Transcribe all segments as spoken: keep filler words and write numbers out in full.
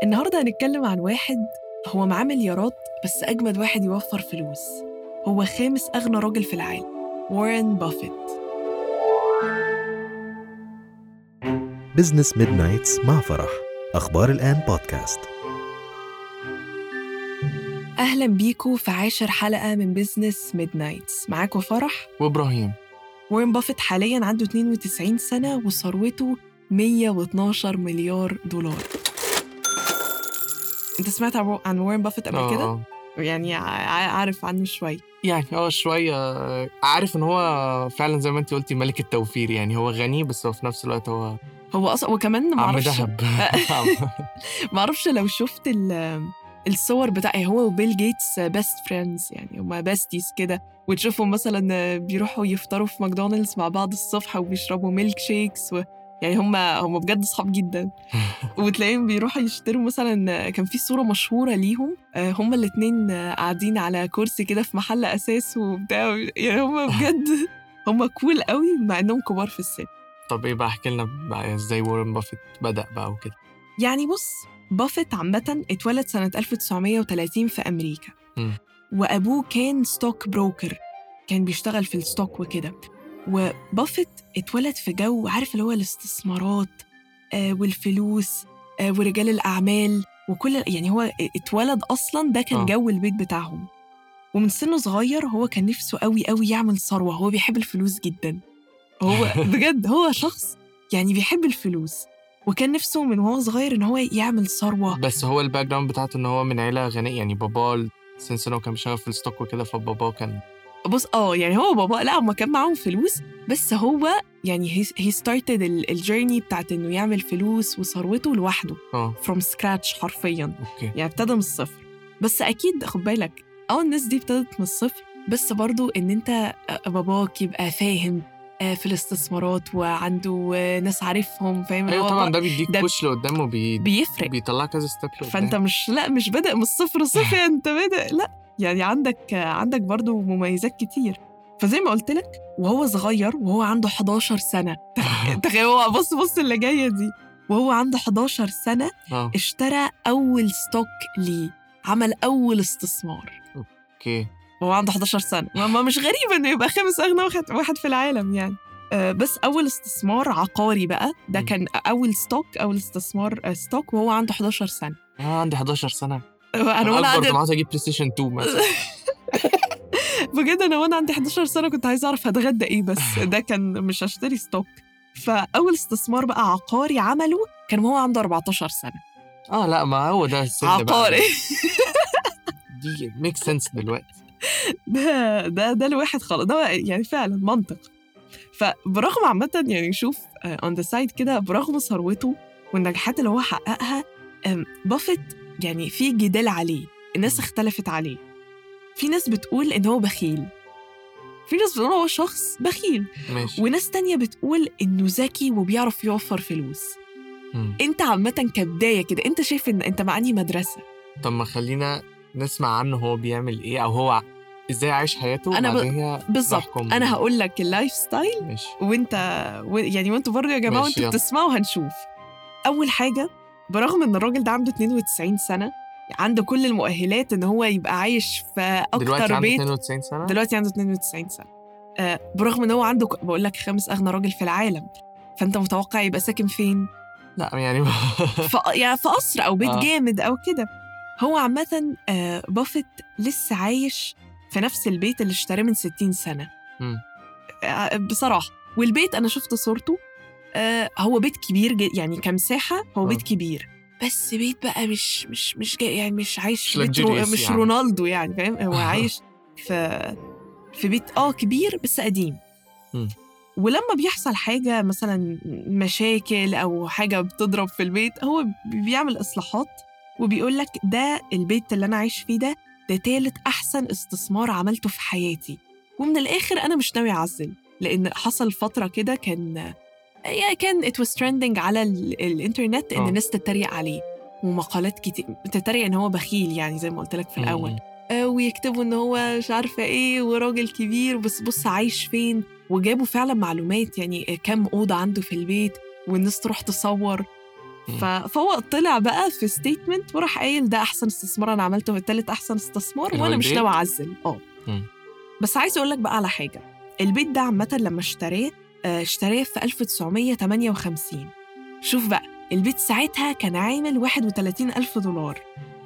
النهاردة هنتكلم عن واحد هو معاه مليارات بس أجمد واحد يوفر فلوس. هو خامس أغنى راجل في العالم، وارن بافيت. بزنس ميدنايتس مع فرح، أخبار الآن بودكاست. أهلا بيكو في عاشر حلقة من بزنس ميدنايتس. معاكو فرح وإبراهيم. وارن بافيت حالياً عنده اثنين وتسعين سنة وثروته مية واثناشر مليار دولار. أنت سمعت عن وارن بافيت قبل كده؟ آه. يعني عارف عنه شوي؟ يعني اه شوية عارف إن هو فعلا زي ما أنت قلتي ملك التوفير. يعني هو غني بس هو في نفس الوقت هو هو أصلا وكمان عم معرفش دهب. معرفش لو شفت الصور بتاعي هو وبيل جيتس بيست فريندز، يعني هما بيستيز كده، وتشوفهم مثلا بيروحوا يفطروا في ماكدونالدز مع بعض الصبح وبيشربوا ميلك شيكس و... يعني هما هما بجد صحاب جدا. وتلاقيهم بيروحوا يشتروا مثلا، كان في صورة مشهورة ليهم هما الاتنين قاعدين على كرسي كده في محل أساس وبتاع. يعني هما بجد هما كول قوي مع انهم كبار في السن. طب ايه بقى، احكي لنا بقى ازاي وارن بافيت بدأ بقى وكده. يعني بص، بافيت عامة اتولد سنة ألف وتسعمية وتلاتين في أمريكا. م. وأبوه كان ستوك بروكر، كان بيشتغل في الستوك وكده. وبافيت اتولد في جو عارف اللي هو الاستثمارات آه والفلوس آه ورجال الأعمال وكل، يعني هو اتولد أصلاً ده كان آه. جو البيت بتاعهم. ومن سنه صغير هو كان نفسه قوي قوي يعمل ثروة. هو بيحب الفلوس جداً، هو بجد هو شخص يعني بيحب الفلوس، وكان نفسه من هو صغير إن هو يعمل ثروة. بس هو الباك جراوند بتاعته إن هو من عيلة غنية، يعني باباه سنسنو كان بيشتغل في الستوك وكده، فباباه كان بص اه يعني هو بابا لا ما كان معاهم فلوس، بس هو يعني he started الجيرني بتاعت إنه يعمل فلوس وثروته لوحده اه from scratch حرفياً. اوكي. يعني ابتدى من الصفر. بس أكيد خد بالك اه الناس دي ابتدت من الصفر، بس برضو إن أنت باباك يبقى فاهم في الاستثمارات وعنده ناس عارفهم، فاهم؟ ايوه طبعا ده بيديك ده بوش لقدام وبي... بيفرق، بيطلع كذا ستيب لقدام. فانت مش لا مش بادئ من الصفر صفر انت بادئ لا، يعني عندك عندك برضو مميزات كتير. فزي ما قلت لك وهو صغير وهو عنده حداشر سنة، تخيل هو بص بص اللي جايه دي، وهو عنده حداشر سنة اه اشترى اول ستوك ليه، عمل اول استثمار. اوكي. وهو عنده حداشر سنة، ما مش غريب انه يبقى خامس اغنى واحد واحد في العالم يعني. بس أول استثمار عقاري بقى ده كان أول ستوك أول استثمار ستوك وهو عنده حداشر سنة. أنا عندي حداشر سنة، أنا وانا عندي عندي عايز أجيب بلاي ستيشن اتنين مثلا. بجد أنا وانا عندي حداشر سنة كنت عايزة أعرف هتغدى إيه، بس ده كان مش هشتري ستوك. فأول استثمار بقى عقاري عمله كان وهو عنده أربعتاشر سنة. آه لا ما هو ده السن عقاري دي ميك سنس دلوقتي. ده ده ده الواحد خلاص ده يعني فعلا منطق. فبرغم عامة يعني شوف on the side كده، برغم ثروته والنجاحات اللي هو حققها، بافيت يعني في جدال عليه، الناس اختلفت عليه. في ناس بتقول إن هو بخيل، في ناس بتقول هو شخص بخيل، ماشي. وناس تانية بتقول إنه ذكي وبيعرف يوفر فلوس. م. أنت عامة كبداية كده أنت شايف إن أنت مع أنهي مدرسة؟ طب ما خلينا نسمع عنه هو بيعمل إيه أو هو ازاي عايش حياته. انا ب... بالظبط انا هقول لك اللايف ستايل ماشي. وانت و... يعني وانتوا برضه يا جماعه وانتوا بتسمعوا هنشوف. اول حاجه، برغم ان الراجل ده عنده اثنين وتسعين سنه، عنده كل المؤهلات ان هو يبقى عايش في اكتر دلوقتي بيت. عنده اثنين وتسعين سنه دلوقتي عنده اثنين وتسعين سنه. آه برغم ان هو عنده بقول لك خامس اغنى راجل في العالم، فانت متوقع يبقى ساكن فين؟ لا يعني ف... يعني في قصر او بيت آه. جامد او كده. هو عامه آه بافيت لسه عايش في نفس البيت اللي اشتراه من ستين سنة م. بصراحة. والبيت أنا شفت صورته، آه هو بيت كبير يعني كمساحة هو بيت كبير، بس بيت بقى مش مش مش يعني مش عايش في بيت رو مش يعني. رونالدو يعني فاهم، هو عايش في في بيت آه كبير بس قديم. م. ولما بيحصل حاجة مثلا مشاكل أو حاجة بتضرب في البيت، هو بيعمل إصلاحات وبيقول لك ده البيت اللي أنا عايش فيه ده ده تالت أحسن استثمار عملته في حياتي. ومن الآخر أنا مش ناوي أعزل، لأن حصل فترة كده كان يعني كان it was trending على الإنترنت إن الناس تتريق عليه، ومقالات كتير تتريق إن هو بخيل، يعني زي ما قلت لك في الأول، آه ويكتبوا إن هو مش عارفة إيه وراجل كبير بس بص عايش فين. وجابوا فعلا معلومات يعني كم أوضة عنده في البيت والناس تروح تصور. ف... فهو طلع بقى في ستيتمنت وراح قايل ده احسن استثمار انا عملته، والتالت احسن استثمار، وانا مش ناوي اعزل. اه بس عايز اقول لك بقى على حاجه. البيت ده عامه لما اشتريه اشتريه في ألف وتسعمية تمانية وخمسين. شوف بقى البيت ساعتها كان عامل واحد وتلاتين ألف دولار.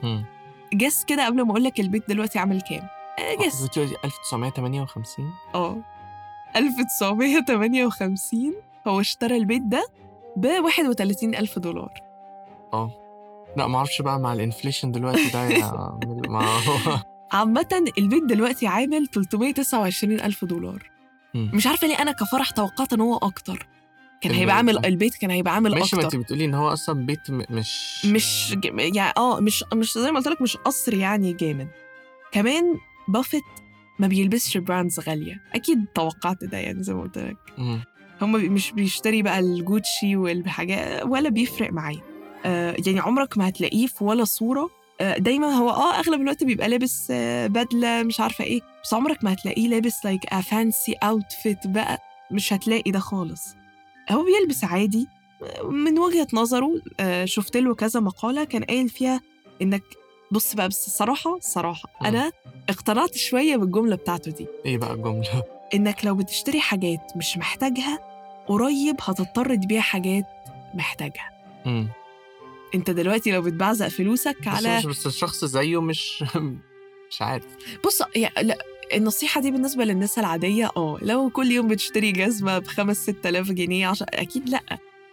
جس كده قبل ما اقول لك البيت دلوقتي عامل كام. جس ألف وتسعمية تمانية وخمسين. اه ألف وتسعمية تمانية وخمسين هو اشترى البيت ده ب واحد وتلاتين ألف دولار. اه لا ما اعرفش بقى مع الانفليشن دلوقتي ده يا ما هو عامة البيت دلوقتي عامل تلتمية تسعة وعشرين ألف دولار. م. مش عارفة ليه أنا كفرح توقعت إن هو أكتر. كان هيبقى عامل البيت كان هيبقى عامل ماشي أكتر. ماشي، ما أنت بتقولي إن هو أصلا بيت م- مش مش ج... يعني آه مش مش زي ما قلت لك مش قصر يعني جامد. كمان بافيت ما بيلبسش براندز غالية، أكيد توقعت ده يعني زي ما قلت لك. هم مش بيشتري بقى الجوتشي والحاجات ولا بيفرق معاه. آه يعني عمرك ما هتلاقيه في ولا صورة. آه دايما هو اه اغلب الوقت بيبقى لابس آه بدلة مش عارفة ايه، بس عمرك ما هتلاقيه لابس like a fancy outfit بقى، مش هتلاقي ده خالص. هو بيلبس عادي من وجهة نظره. آه شفت له كذا مقالة كان قايل فيها انك بص بقى، بس الصراحة صراحة م. انا اقتنعت شوية بالجملة بتاعته دي. ايه بقى الجملة؟ انك لو بتشتري حاجات مش محتاجها قريب هتضطر تبيع حاجات محتاجها. امم انت دلوقتي لو بتبعزق فلوسك على بس, بس الشخص زيه مش مش عارف. بص يعني لا، النصيحة دي بالنسبة للناس العادية اه لو كل يوم بتشتري جزمة بخمس ست آلاف جنيه عشان أكيد لأ.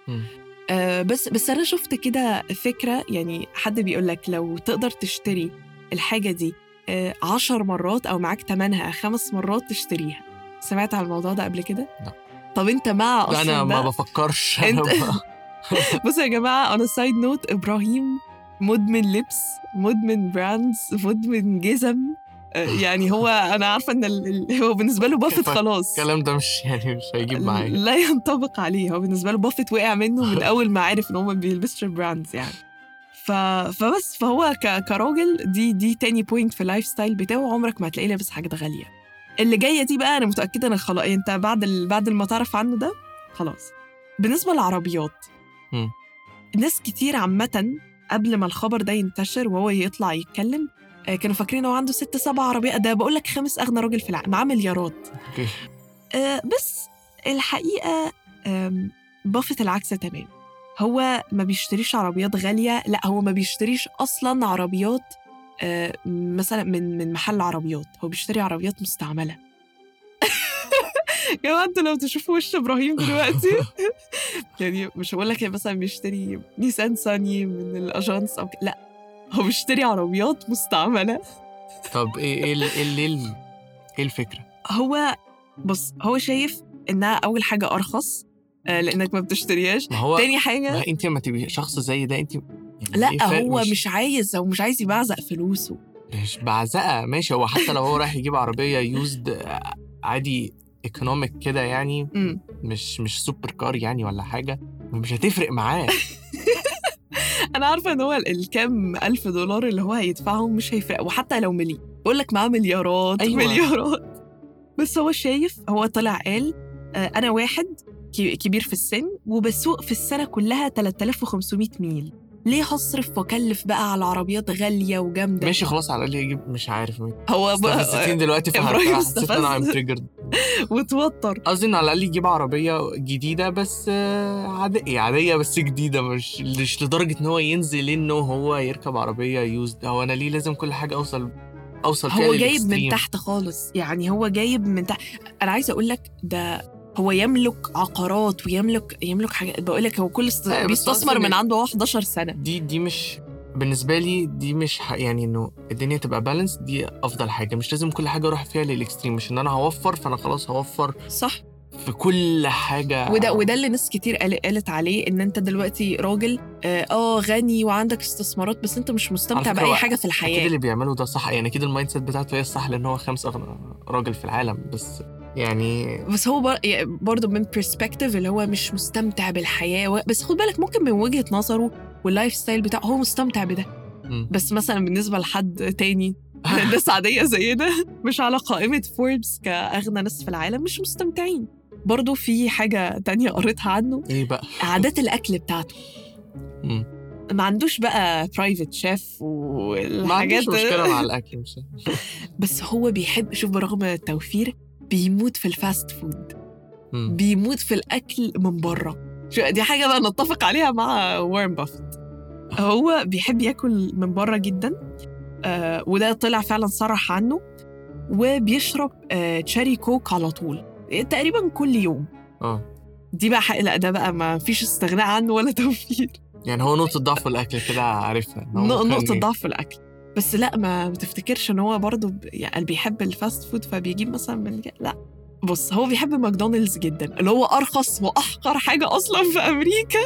آه بس بس أنا شفت كده فكرة، يعني حد بيقول لك لو تقدر تشتري الحاجة دي آه عشر مرات أو معاك تمنها خمس مرات تشتريها. سمعت على الموضوع ده قبل كده؟ لا. طب أنت مع أصلا أنا ده؟ ما بفكرش. أنت بصوا يا جماعة أنا سايد نوت، إبراهيم مدمن لبس، مدمن براندز، مدمن جزم. يعني هو أنا عارفة إن ال... هو بالنسبة له بافت خلاص الكلام ده مش يعني مش هيجيب معايا، لا ينطبق عليه. هو بالنسبة له بافت وقع منه من أول ما عرف إن هو ما بيلبسش براندز يعني. ف... فبس فهو ك... كراجل دي دي تاني بوينت في اللايف ستايل بتاعه، عمرك ما هتلاقيه لابس حاجة غالية. اللي جاية دي بقى أنا متأكدة إن خلاص أنت بعد ال... بعد ما تعرف عنه ده خلاص. بالنسبة للعربيات م. الناس كتير عامة قبل ما الخبر ده ينتشر وهو يطلع يتكلم كانوا فاكرين هو عنده ست سبع عربيات. ده بقول لك خامس أغنى راجل في العالم، معاه مليارات. آه بس الحقيقة بافت العكس تمام. هو ما بيشتريش عربيات غالية، لا هو ما بيشتريش أصلاً عربيات آه مثلا من من محل عربيات، هو بيشتري عربيات مستعملة. يا جماعة انتوا لو تشوفوا وش إبراهيم دلوقتي يعني مش هقول لك مثلا بيشتري نيسان صاني من الأجانس أو لا، هو بيشتري عربيات مستعملة. طب ايه ايه ايه ايه ايه الفكرة؟ هو بص هو شايف انها اول حاجة ارخص آه لانك ما بتشتريهاش. تاني حاجة ما انت لما تبقي شخص زي ده انت يعني لا إيه هو مش... مش عايز هو مش عايز يبعزق فلوسه. مش بعزقة ماشي، هو حتى لو هو رايح يجيب عربية يوزد عادي ايكونوميك كده يعني م. مش مش سوبر كار يعني ولا حاجة، مش هتفرق معاه. أنا عارفة إن هو الكام ألف دولار اللي هو هيدفعهم مش هيفرق، وحتى لو مليون بقول لك معاه مليارات. أيوة. مليارات. بس هو شايف هو طلع قال آه أنا واحد كبير في السن وبسوق في السنة كلها ثلاثة آلاف وخمسمية ميل، ليه هصرف وكلف بقى على عربيات غالية وجامدة؟ ماشي خلاص على الأقل يجيب مش عارف مين هو بقى ستين دلوقتي في حسيت أنا عم تريجر وتوتر. قصدي على الأقل يجيب عربية جديدة بس عادية عادية بس جديدة، مش مش لدرجة إن هو ينزل إنه هو يركب عربية يوزد. هو أنا ليه لازم كل حاجة أوصل أوصل فيها هو جايب من تحت خالص يعني، هو جايب من تحت. أنا عايزة أقول لك ده هو يملك عقارات ويملك يملك حاجات. بقول لك هو كل است... بيستثمر من عنده إحدى عشر سنة. دي دي مش بالنسبة لي دي مش ح... يعني إنه الدنيا تبقى بالانس دي أفضل حاجة. مش لازم كل حاجة أروح فيها للإكستريم، مش إن أنا هوفر فأنا خلاص هوفر صح في كل حاجة. وده وده اللي ناس كتير قالت عليه إن أنت دلوقتي راجل آه غني وعندك استثمارات بس أنت مش مستمتع بأي حاجة في الحياة. أكيد اللي بيعمله ده صح يعني، أكيد المايند سيت بتاعته هي الصح لأن هو خمس أغنى راجل في العالم. بس يعني بس هو برضه من برسبكتيف اللي هو مش مستمتع بالحياة، بس خد بالك ممكن من وجهة نظره واللايف ستايل بتاعه هو مستمتع بده. م. بس مثلا بالنسبة لحد تاني ناس عادية زي ده مش على قائمة فوربس كأغنى ناس في العالم مش مستمتعين. برضه في حاجة تانية قريتها عنه. إيه بقى؟ عادات الأكل بتاعته. مم. ما عندوش بقى برايفت شيف ما والحاجات عندوش مشكلة مع الأكل مش بس هو بيحب، شوف برغم التوفير بيموت في الفاست فود، مم. بيموت في الأكل من بره. شو دي حاجة بقى نتفق عليها مع وارن بافيت، هو بيحب ياكل من بره جدا. آه وده طلع فعلا صرح عنه. وبيشرب آه تشاري كوك على طول تقريبا كل يوم. اه دي بقى حق، لا ده بقى ما فيش استغناء عنه ولا توفير. يعني هو نقطة ضعف الأكل كده عارفها إن هو ن- ممكن نقطة ي- ضعف في الأكل. بس لا ما بتفتكرش ان هو برضو ب- يعني بيحب الفاست فود فبيجيب مثلا من ج- لا بص هو بيحب ماكدونالدز جدا اللي هو أرخص وأحقر حاجة أصلا في أمريكا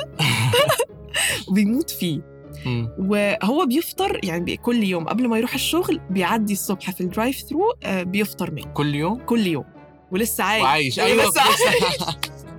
وبيموت فيه. مم. وهو بيفطر يعني بي- كل يوم قبل ما يروح الشغل بيعدي الصبح في الدرايف ثرو، آه، بيفطر منه كل يوم كل يوم ولسه عايش. وعايش أيوة لسه عايش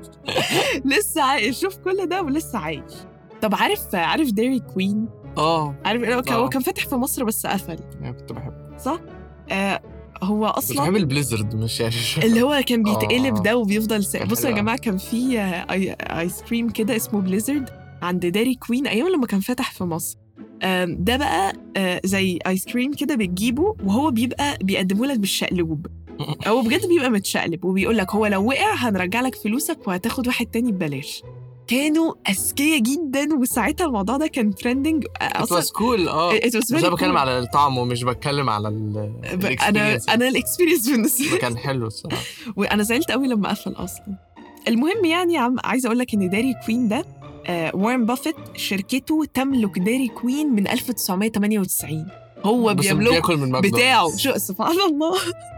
لسه عايش. شوف كل ده ولسه عايش. طب عارف عارف ديري كوين؟ اه عارف هو كان- آه. هو كان فاتح في مصر بس قفل أنا كنت بحب صح؟ آه هو كنت بحب أصلا البليزرد مش يعني اللي هو كان بيتقلب آه. ده وبيفضل س... كان بصوا حلو يا أوي. جماعة كان في آه، آي... آيس كريم كده اسمه بليزرد عند ديري كوين أيام لما كان فاتح في مصر. آم، ده بقى آه، زي آيس كريم كده بتجيبه وهو بيبقى بيقدمه لك بالشقلوب. هو بجد بيبقى متشقلب وبيقول لك هو لو وقع هنرجع لك فلوسك وهتاخد واحد تاني ببلاش. كانوا أذكياء جدا وساعتها الموضوع ده كان ترندنج اصلا كول اه it was بس very انا بتكلم cool. على الطعم ومش بتكلم على ال ب- انا الاكسبيرينس. انا الاكسبيرينس بالنسبه كان حلو الصراحه. وانا زعلت قوي لما قفل اصلا. المهم يعني عم عايزه اقول لك ان ديري كوين ده آه وارن بافيت شركته تملك ديري كوين من ألف وتسعمية تمانية وتسعين. هو بس بيملك بياكل من ماكدونالدز بتاعه شو سبحان الله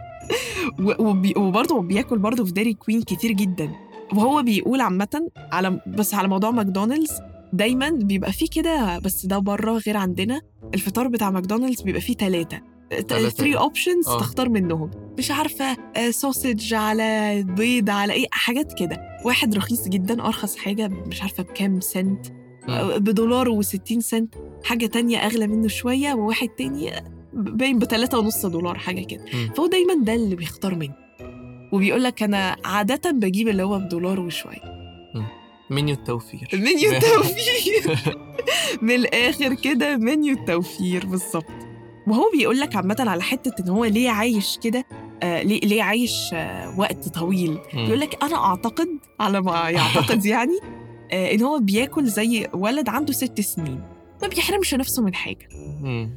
و- وبي- وبرضه بياكل برضه في ديري كوين كتير جدا. وهو بيقول عامة على بس على موضوع ماكدونالدز دايما بيبقى فيه كده، بس ده بره غير عندنا. الفطار بتاع ماكدونالدز بيبقى فيه ثلاثة ثري اوبشنز آه. تختار منهم. مش عارفة سوسج على بيض على ايه حاجات كده. واحد رخيص جدا أرخص حاجة مش عارفة بكام سنت، مم. بدولار وستين سنت. حاجة تانية أغلى منه شوية وواحد تاني باين بتلاتة ونص دولار حاجة كده. مم. فهو دايما ده اللي بيختار منه. وبيقول لك أنا عادة بجيب اللي هو بدولار وشوية. منيو التوفير منيو التوفير من الآخر كده منيو التوفير بالظبط. وهو بيقول لك عامة على حتة إن هو ليه عايش كده، آه ليه ليه عايش آه وقت طويل. مم. بيقول لك أنا أعتقد على ما يعتقد يعني آه إن هو بياكل زي ولد عنده ست سنين ما بيحرمش نفسه من حاجة. مم.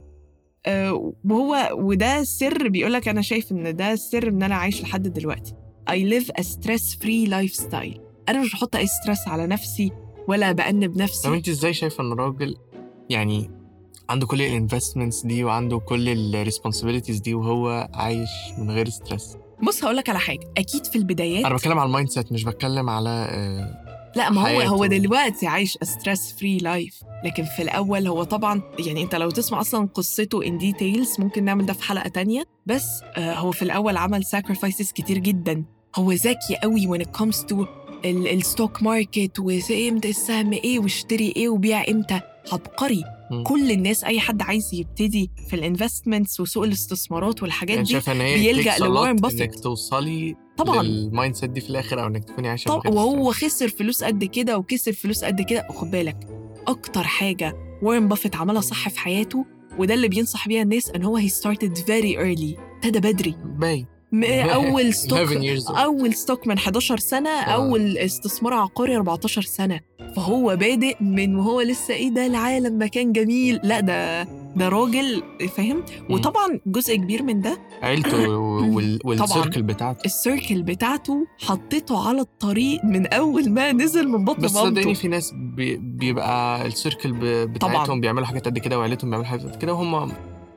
آه وهو وده سر. بيقول لك أنا شايف إن ده السر إن أنا عايش لحد دلوقتي. I live a stress-free lifestyle. أنا مش بحط أي ستريس على نفسي ولا بأنب طب نفسي. انت ازاي شايفه ان الراجل يعني عنده كل الانفستمنتس دي وعنده كل الريسبونسبيلتيز دي وهو عايش من غير ستريس؟ بص هقول لك على حاجة. أكيد في البدايات انا بتكلم على المايند سيت مش بتكلم على آه، لا ما هو حياته. هو دلوقتي عايش ستريس فري لايف. لكن في الأول هو طبعا يعني أنت لو تسمع أصلا قصته in details ممكن نعمل ده في حلقة تانية. بس آه هو في الأول عمل sacrifices كتير جدا. هو ذكي قوي when it comes to الستوك ماركت وامتى السهم ايه واشتري ايه وبيع امتى. عبقري. م. كل الناس اي حد عايز يبتدي في الانفستمنتس وسوق الاستثمارات والحاجات يعني دي شايفه ان هي بيلجأ takes a lot لوارن بافيت. انك توصلي طبعاً. للمايند سيت دي في الاخر او انك تكوني عايشه طب من غير وهو ستريس. خسر فلوس قد كده وكسب فلوس قد كده. وخد بالك اكتر حاجه وارن بافيت عملها صح في حياته وده اللي بينصح بيها الناس ان هو he started very early. ابتدى بدري. باي م- اول ستوك eleven years old. اول ستوك من حداشر سنه. آه. اول استثمار عقاري أربعتاشر سنه. فهو بادئ من وهو لسه ايه ده العالم ما كان جميل. لا ده ده راجل فاهم. وطبعا جزء كبير من ده عيلته وال... والسيركل بتاعته. السيركل بتاعته حطيته على الطريق من اول ما نزل من بطن بس صدقني مامته. في ناس بي... بيبقى السيركل ب... بتاعتهم طبعاً. بيعملوا حاجات قد كده وعيلتهم بيعملوا حاجات قد كده وهم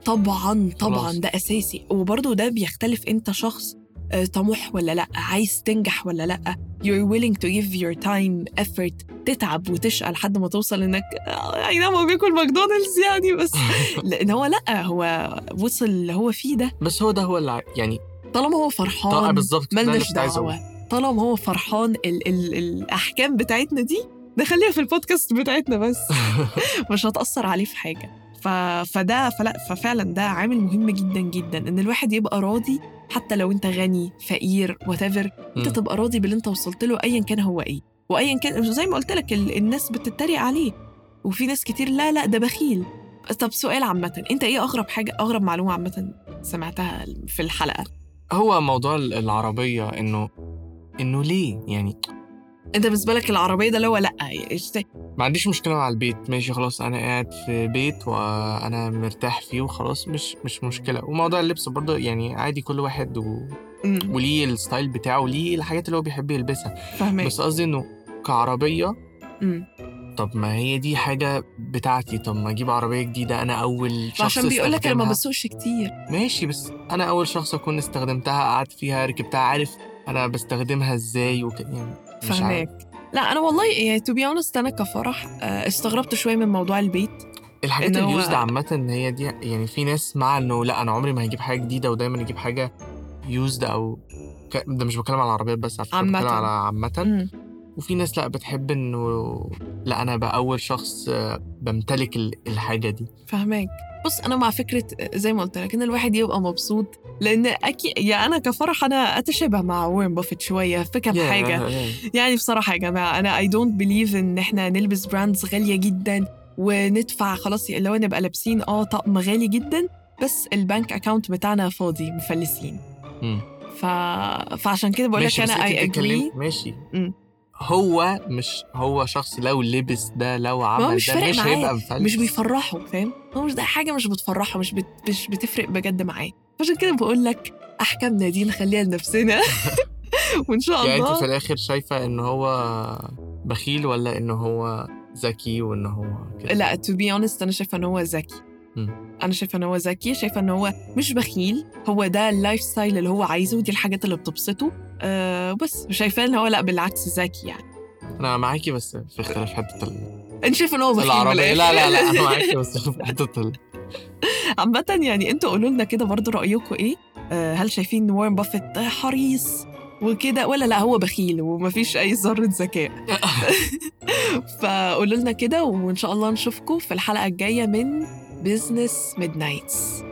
طبعا طبعا خلاص. ده اساسي. وبرضه ده بيختلف انت شخص آه، طموح ولا لا، عايز تنجح ولا لا. you're willing to give your time effort تتعب وتشقى لحد ما توصل انك آه، اي نعم هو بياكل ماكدونالدز يعني بس لان هو لا هو وصل اللي هو فيه ده. بس هو ده هو اللي ع- يعني طالما هو طبعا فرحان بالظبط ده اللي ملناش كنت عايز دعوه. أقوله. طالما هو فرحان ال ال الاحكام بتاعتنا دي نخليها في البودكاست بتاعتنا بس مش هتأثر عليه في حاجة. ف... فده فلا ففعلا ده عامل مهم جدا جدا ان الواحد يبقى راضي حتى لو انت غني فقير whatever. انت مم. تبقى راضي باللي انت وصلت له ايا كان هو ايه. وايا كان زي ما قلت لك ال... الناس بتتريق عليه وفي ناس كتير لا لا ده بخيل. طب سؤال عامة، انت ايه اغرب حاجة، اغرب معلومة عامة سمعتها في الحلقة؟ هو موضوع العربية، إنه إنه ليه يعني انت بالنسبة لك العربية ده اللي هو لأ ايش ده؟ ما عنديش مشكلة مع البيت، ماشي خلاص، أنا قاعد في بيت وأنا مرتاح فيه وخلاص، مش مش مشكلة. وموضوع اللبس برضه يعني عادي، كل واحد و... مم. وليه الستايل بتاعه وليه الحاجات اللي هو بيحب يلبسها. فاهمك. بس قصدي إنه كعربية، مم. طب ما هي دي حاجة بتاعتي، طب ما أجيب عربية جديدة أنا أول شخص عشان بيقولك انا ما استخدمها. بسوقش كتير. ماشي، بس أنا أول شخص أكون استخدمتها، قعدت فيها، ركبتها، عارف أنا بستخدمها إزاي وك... يعني مش عارف. فاهمك. لا انا والله يعني to be honest انا كفرح آه، استغربت شويه من موضوع البيت. الحاجات إن هو- اليوزد عامة هي دي، يعني في ناس مع إنه لا أنا عمري ما هجيب حاجة جديدة ودايما أجيب حاجة يوزد أو ك... ده مش بتكلم على العربيات بس، على فكرة عامة. بتكلم على عامة. مم. وفي ناس لا بتحب إنه لا أنا بقى أول شخص آه، بمتلك ال- الحاجة دي. فاهمك. بص انا مع فكره زي ما قلت لك ان الواحد يبقى مبسوط، لان اكيد يا انا كفرح انا اتشابه مع وين بافيت شويه في كم يا- حاجه. يا- يعني بصراحه يا جماعه انا I don't believe ان احنا نلبس براندز غاليه جدا وندفع خلاص اللي هو نبقى لابسين اه طقم غالي جدا بس البنك اكاونت بتاعنا فاضي مفلسين. مم. ف... فعشان كده بقول لك ماشي، بس انا انت I بتتكلمي agree. ماشي. مم. هو مش هو شخص لو لبس ده، لو ما هو عمل مش ده، فارق مش معاه، هيبقى مفلس. مش بيفرحه، فاهم؟ هو مش ده حاجة مش بتفرحه، مش, بت... مش بتفرق بجد معاه. عشان كده بقول لك أحكامنا دي نخليها لنفسنا وإن شاء يعني انت الله. في الاخر شايفة انه هو بخيل ولا انه هو ذكي وانه هو كده؟ لا to be honest أنا شايفة إنه هو ذكي. مم. أنا شايفة إنه هو ذكي، شايفة إنه هو مش بخيل، هو ده اللايف ستايل اللي هو عايزه ودي الحاجات اللي بتبسطه. أه بس شايفة إنه هو لا بالعكس ذكي يعني. انا معاكي بس في اختلاف حتة ال- أنت شايفة إنه هو بخيل من العربية. الآخر؟ لا لا لا انا معاكي بس في حتة ال... عامة يعني انتوا قولوا لنا كده برضو رأيكم ايه. آه هل شايفين ان وارن بافيت حريص وكده ولا لا هو بخيل ومفيش اي ذرة ذكاء؟ فقولوا لنا كده وان شاء الله نشوفكم في الحلقة الجاية من بيزنس ميدنايتس.